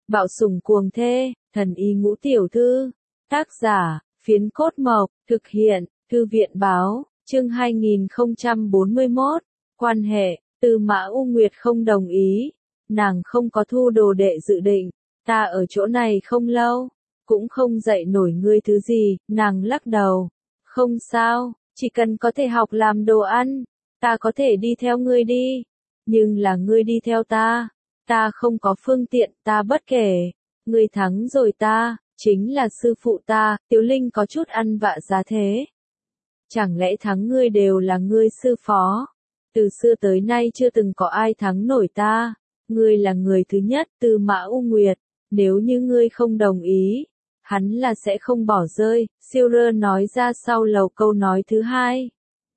Bạo sủng cuồng thê, thần y ngũ tiểu thư. Tác giả, Phiến Cốt Mộc, thực hiện, Thư viện báo, chương 2041, quan hệ, Tư Mã U Nguyệt không đồng ý, nàng không có thu đồ đệ dự định, ta ở chỗ này không lâu, cũng không dạy nổi ngươi thứ gì, nàng lắc đầu, không sao, chỉ cần có thể học làm đồ ăn, ta có thể đi theo ngươi đi, nhưng là ngươi đi theo ta không có phương tiện, ta bất kể, ngươi thắng rồi ta, chính là sư phụ ta, Tiếu Linh có chút ăn vạ giá thế. Chẳng lẽ thắng ngươi đều là ngươi sư phó? Từ xưa tới nay chưa từng có ai thắng nổi ta, ngươi là người thứ nhất, Tư Mã U Nguyệt, nếu như ngươi không đồng ý, hắn là sẽ không bỏ rơi, Siêu Rơ nói ra sau lầu câu nói thứ hai.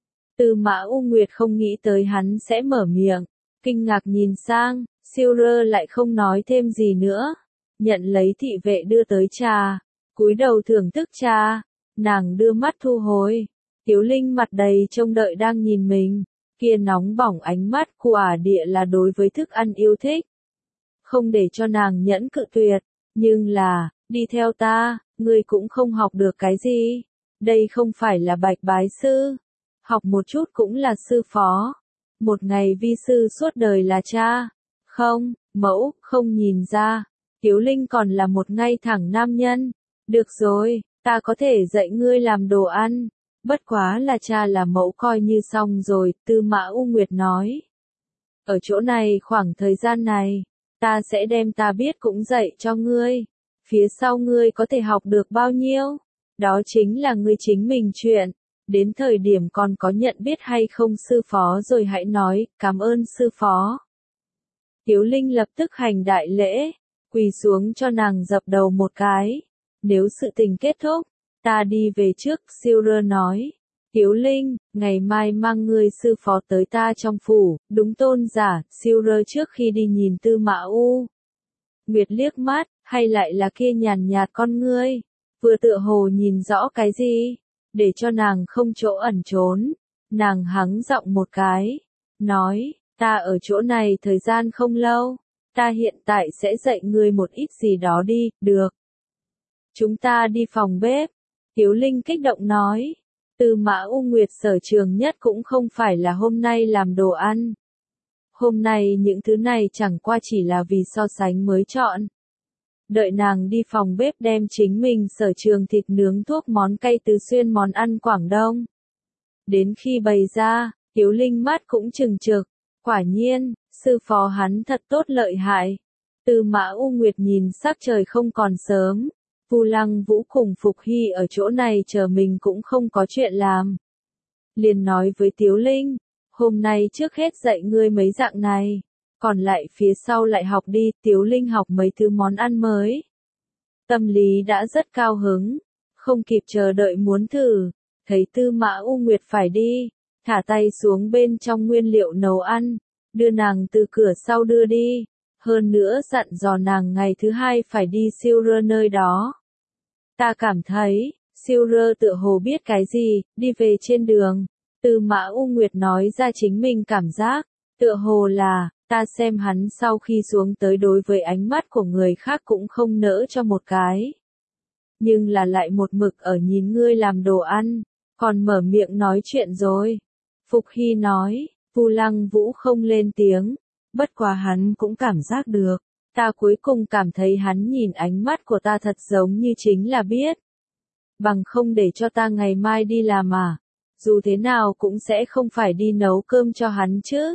Tư Mã U Nguyệt không nghĩ tới hắn sẽ mở miệng, kinh ngạc nhìn sang, Siêu Rơ lại không nói thêm gì nữa, nhận lấy thị vệ đưa tới trà, cúi đầu thưởng thức trà, nàng đưa mắt thu hồi, Tiếu Linh mặt đầy trông đợi đang nhìn mình, kia nóng bỏng ánh mắt quả địa là đối với thức ăn yêu thích, không để cho nàng nhẫn cự tuyệt, nhưng là, đi theo ta, ngươi cũng không học được cái gì, đây không phải là bạch bái sư, học một chút cũng là sư phó, một ngày vi sư suốt đời là cha, không, mẫu, không nhìn ra, Tiếu Linh còn là một ngay thẳng nam nhân, được rồi, ta có thể dạy ngươi làm đồ ăn, bất quá là cha là mẫu coi như xong rồi, Tư Mã U Nguyệt nói. Ở chỗ này khoảng thời gian này, ta sẽ đem ta biết cũng dạy cho ngươi, phía sau ngươi có thể học được bao nhiêu, đó chính là ngươi chính mình chuyện, đến thời điểm còn có nhận biết hay không sư phó rồi hãy nói, cảm ơn sư phó. Tiếu Linh lập tức hành đại lễ, quỳ xuống cho nàng dập đầu một cái, nếu sự tình kết thúc, ta đi về trước, Siêu Rơ nói. Tiếu Linh, ngày mai mang ngươi sư phó tới ta trong phủ, đúng tôn giả, Siêu Rơ trước khi đi nhìn Tư Mã U Nguyệt liếc mắt, hay lại là kia nhàn nhạt con ngươi, vừa tựa hồ nhìn rõ cái gì, để cho nàng không chỗ ẩn trốn, nàng hắng giọng một cái, nói, ta ở chỗ này thời gian không lâu, ta hiện tại sẽ dạy ngươi một ít gì đó đi, được. Chúng ta đi phòng bếp, Tiếu Linh kích động nói. Tư Mã U Nguyệt sở trường nhất cũng không phải là hôm nay làm đồ ăn. Hôm nay những thứ này chẳng qua chỉ là vì so sánh mới chọn. Đợi nàng đi phòng bếp đem chính mình sở trường thịt nướng thuốc món cay tứ xuyên món ăn Quảng Đông. Đến khi bày ra, Tiếu Linh mắt cũng trừng trực. Quả nhiên, sư phó hắn thật tốt lợi hại. Tư Mã U Nguyệt nhìn sắc trời không còn sớm. Vu Lăng Vũ cùng Phục Hy ở chỗ này chờ mình cũng không có chuyện làm. Liền nói với Tiếu Linh, hôm nay trước hết dạy ngươi mấy dạng này, còn lại phía sau lại học đi, Tiếu Linh học mấy thứ món ăn mới. Tâm lý đã rất cao hứng, không kịp chờ đợi muốn thử, thấy Tư Mã U Nguyệt phải đi, thả tay xuống bên trong nguyên liệu nấu ăn, đưa nàng từ cửa sau đưa đi, hơn nữa dặn dò nàng ngày thứ hai phải đi Siêu Rơ nơi đó. Ta cảm thấy, Siêu Rơ tựa hồ biết cái gì, đi về trên đường, Tư Mã U Nguyệt nói ra chính mình cảm giác, tựa hồ là, ta xem hắn sau khi xuống tới đối với ánh mắt của người khác cũng không nỡ cho một cái. Nhưng là lại một mực ở nhìn ngươi làm đồ ăn, còn mở miệng nói chuyện rồi. Phục Hy nói, Vu Lăng Vũ không lên tiếng, bất quá hắn cũng cảm giác được. Ta cuối cùng cảm thấy hắn nhìn ánh mắt của ta thật giống như chính là biết. Bằng không để cho ta ngày mai đi làm à, dù thế nào cũng sẽ không phải đi nấu cơm cho hắn chứ.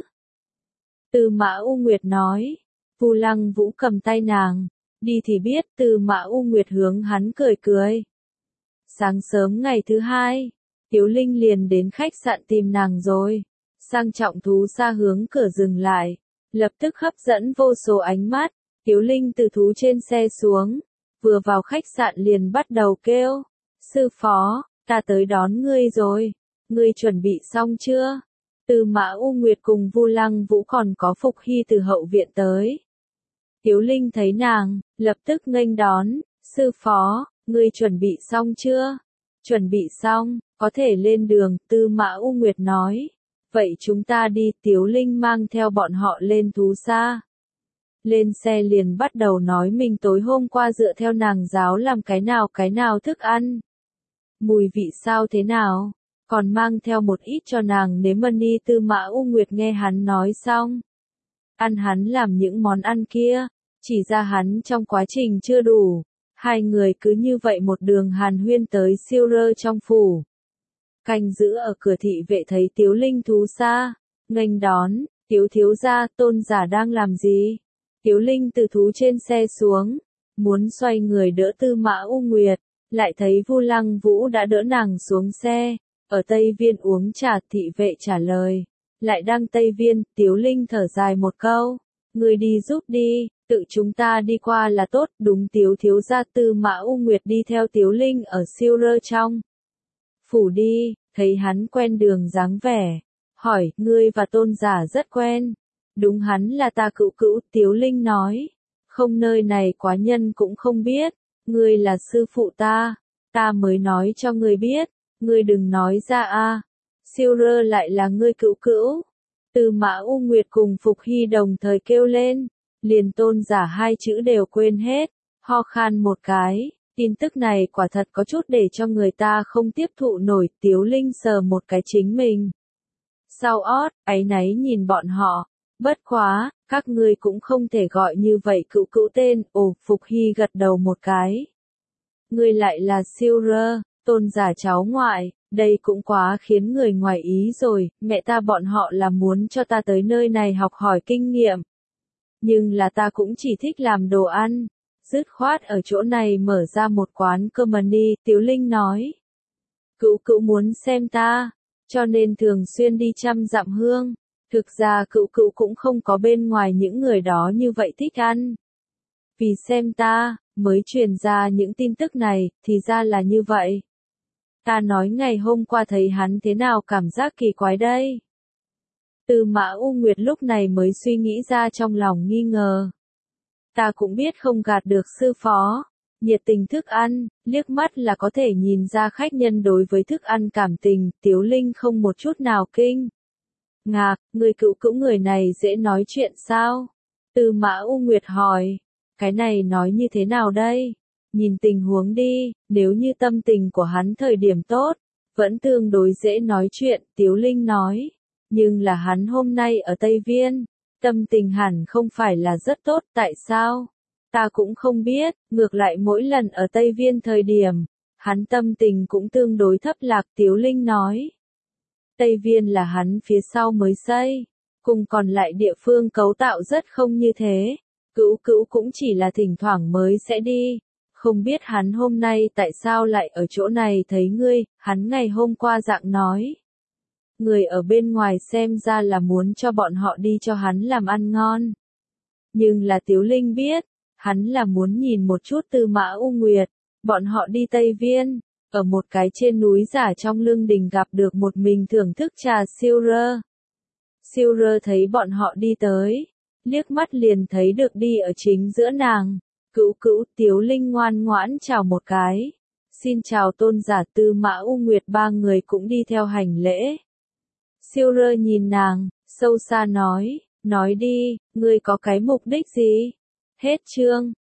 Tư Mã U Nguyệt nói, Vu Lăng Vũ cầm tay nàng, đi thì biết, Tư Mã U Nguyệt hướng hắn cười cười. Sáng sớm ngày thứ hai, Tiếu Linh liền đến khách sạn tìm nàng rồi, sang trọng thú xa hướng cửa dừng lại, lập tức hấp dẫn vô số ánh mắt. Tiếu Linh từ thú trên xe xuống, vừa vào khách sạn liền bắt đầu kêu, sư phó, ta tới đón ngươi rồi, ngươi chuẩn bị xong chưa? Tư Mã U Nguyệt cùng Vu Lăng Vũ còn có Phục Hy từ hậu viện tới. Tiếu Linh thấy nàng, lập tức nghênh đón, sư phó, ngươi chuẩn bị xong chưa? Chuẩn bị xong, có thể lên đường, Tư Mã U Nguyệt nói. Vậy chúng ta đi, Tiếu Linh mang theo bọn họ lên thú xa. Lên xe liền bắt đầu nói mình tối hôm qua dựa theo nàng giáo làm cái nào thức ăn. Mùi vị sao thế nào, còn mang theo một ít cho nàng nếm mani. Tư Mã U Nguyệt nghe hắn nói xong. Ăn hắn làm những món ăn kia, chỉ ra hắn trong quá trình chưa đủ. Hai người cứ như vậy một đường hàn huyên tới Siêu Rơ trong phủ. Canh giữ ở cửa thị vệ thấy Tiếu Linh thú xa, nghênh đón, Tiếu thiếu gia, Tôn giả đang làm gì? Tiếu Linh từ thú trên xe xuống, muốn xoay người đỡ Tư Mã U Nguyệt, lại thấy Vu Lăng Vũ đã đỡ nàng xuống xe, ở Tây Viên uống trà. Thị vệ trả lời, lại đang Tây Viên. Tiếu Linh thở dài một câu, người đi giúp đi, tự chúng ta đi qua là tốt. Đúng, Tiếu thiếu gia. Tư Mã U Nguyệt đi theo Tiếu Linh ở Siêu Rơ trong phủ đi, thấy hắn quen đường dáng vẻ, hỏi, ngươi và Tôn giả rất quen. Đúng, hắn là ta cữu cữu. Tiếu Linh nói, không, nơi này quá nhân cũng không biết, ngươi là sư phụ ta mới nói cho ngươi biết, ngươi đừng nói ra a. Siêu Rơ lại là ngươi cữu cữu. Tư Mã U Nguyệt cùng Phục Hy đồng thời kêu lên, liền Tôn giả hai chữ đều quên hết, ho khan một cái. Tin tức này quả thật có chút để cho người ta không tiếp thụ nổi. Tiếu Linh sờ một cái chính mình sau ót, áy náy nhìn bọn họ. Bất quá, các ngươi cũng không thể gọi như vậy cữu cữu tên. Ồ, Phục Hy gật đầu một cái. Ngươi lại là Siêu Rơ, Tôn giả cháu ngoại, đây cũng quá khiến người ngoài ý rồi. Mẹ ta bọn họ là muốn cho ta tới nơi này học hỏi kinh nghiệm. Nhưng là ta cũng chỉ thích làm đồ ăn. Dứt khoát ở chỗ này mở ra một quán cơm mani. Tiếu Linh nói, cữu cữu muốn xem ta, cho nên thường xuyên đi trăm dặm hương. Thực ra cữu cữu cũng không có bên ngoài những người đó như vậy thích ăn. Vì xem ta, mới truyền ra những tin tức này. Thì ra là như vậy. Ta nói ngày hôm qua thấy hắn thế nào cảm giác kỳ quái đây. Tư Mã U Nguyệt lúc này mới suy nghĩ ra trong lòng nghi ngờ. Ta cũng biết không gạt được sư phó. Nhiệt tình thức ăn, liếc mắt là có thể nhìn ra khách nhân đối với thức ăn cảm tình. Tiếu Linh không một chút nào kinh ngạc, người cữu cữu người này dễ nói chuyện sao? Tư Mã U Nguyệt hỏi, cái này nói như thế nào đây? Nhìn tình huống đi, nếu như tâm tình của hắn thời điểm tốt, vẫn tương đối dễ nói chuyện. Tiếu Linh nói, nhưng là hắn hôm nay ở Tây Viên, tâm tình hẳn không phải là rất tốt. Tại sao? Ta cũng không biết, ngược lại mỗi lần ở Tây Viên thời điểm, hắn tâm tình cũng tương đối thấp lạc. Tiếu Linh nói, Tây Viên là hắn phía sau mới xây, cùng còn lại địa phương cấu tạo rất không như thế. Cữu cữu cũng chỉ là thỉnh thoảng mới sẽ đi. Không biết hắn hôm nay tại sao lại ở chỗ này thấy ngươi. Hắn ngày hôm qua dạng nói, người ở bên ngoài xem ra là muốn cho bọn họ đi cho hắn làm ăn ngon. Nhưng là Tiếu Linh biết, hắn là muốn nhìn một chút Tư Mã U Nguyệt. Bọn họ đi Tây Viên, ở một cái trên núi giả trong lương đình gặp được một mình thưởng thức trà Siêu Rơ. Siêu Rơ thấy bọn họ đi tới, liếc mắt liền thấy được đi ở chính giữa nàng. Cữu cữu. Tiếu Linh ngoan ngoãn chào một cái. Xin chào Tôn giả. Tư Mã U Nguyệt ba người cũng đi theo hành lễ. Siêu Rơ nhìn nàng, sâu xa nói đi, ngươi có cái mục đích gì? Hết chương.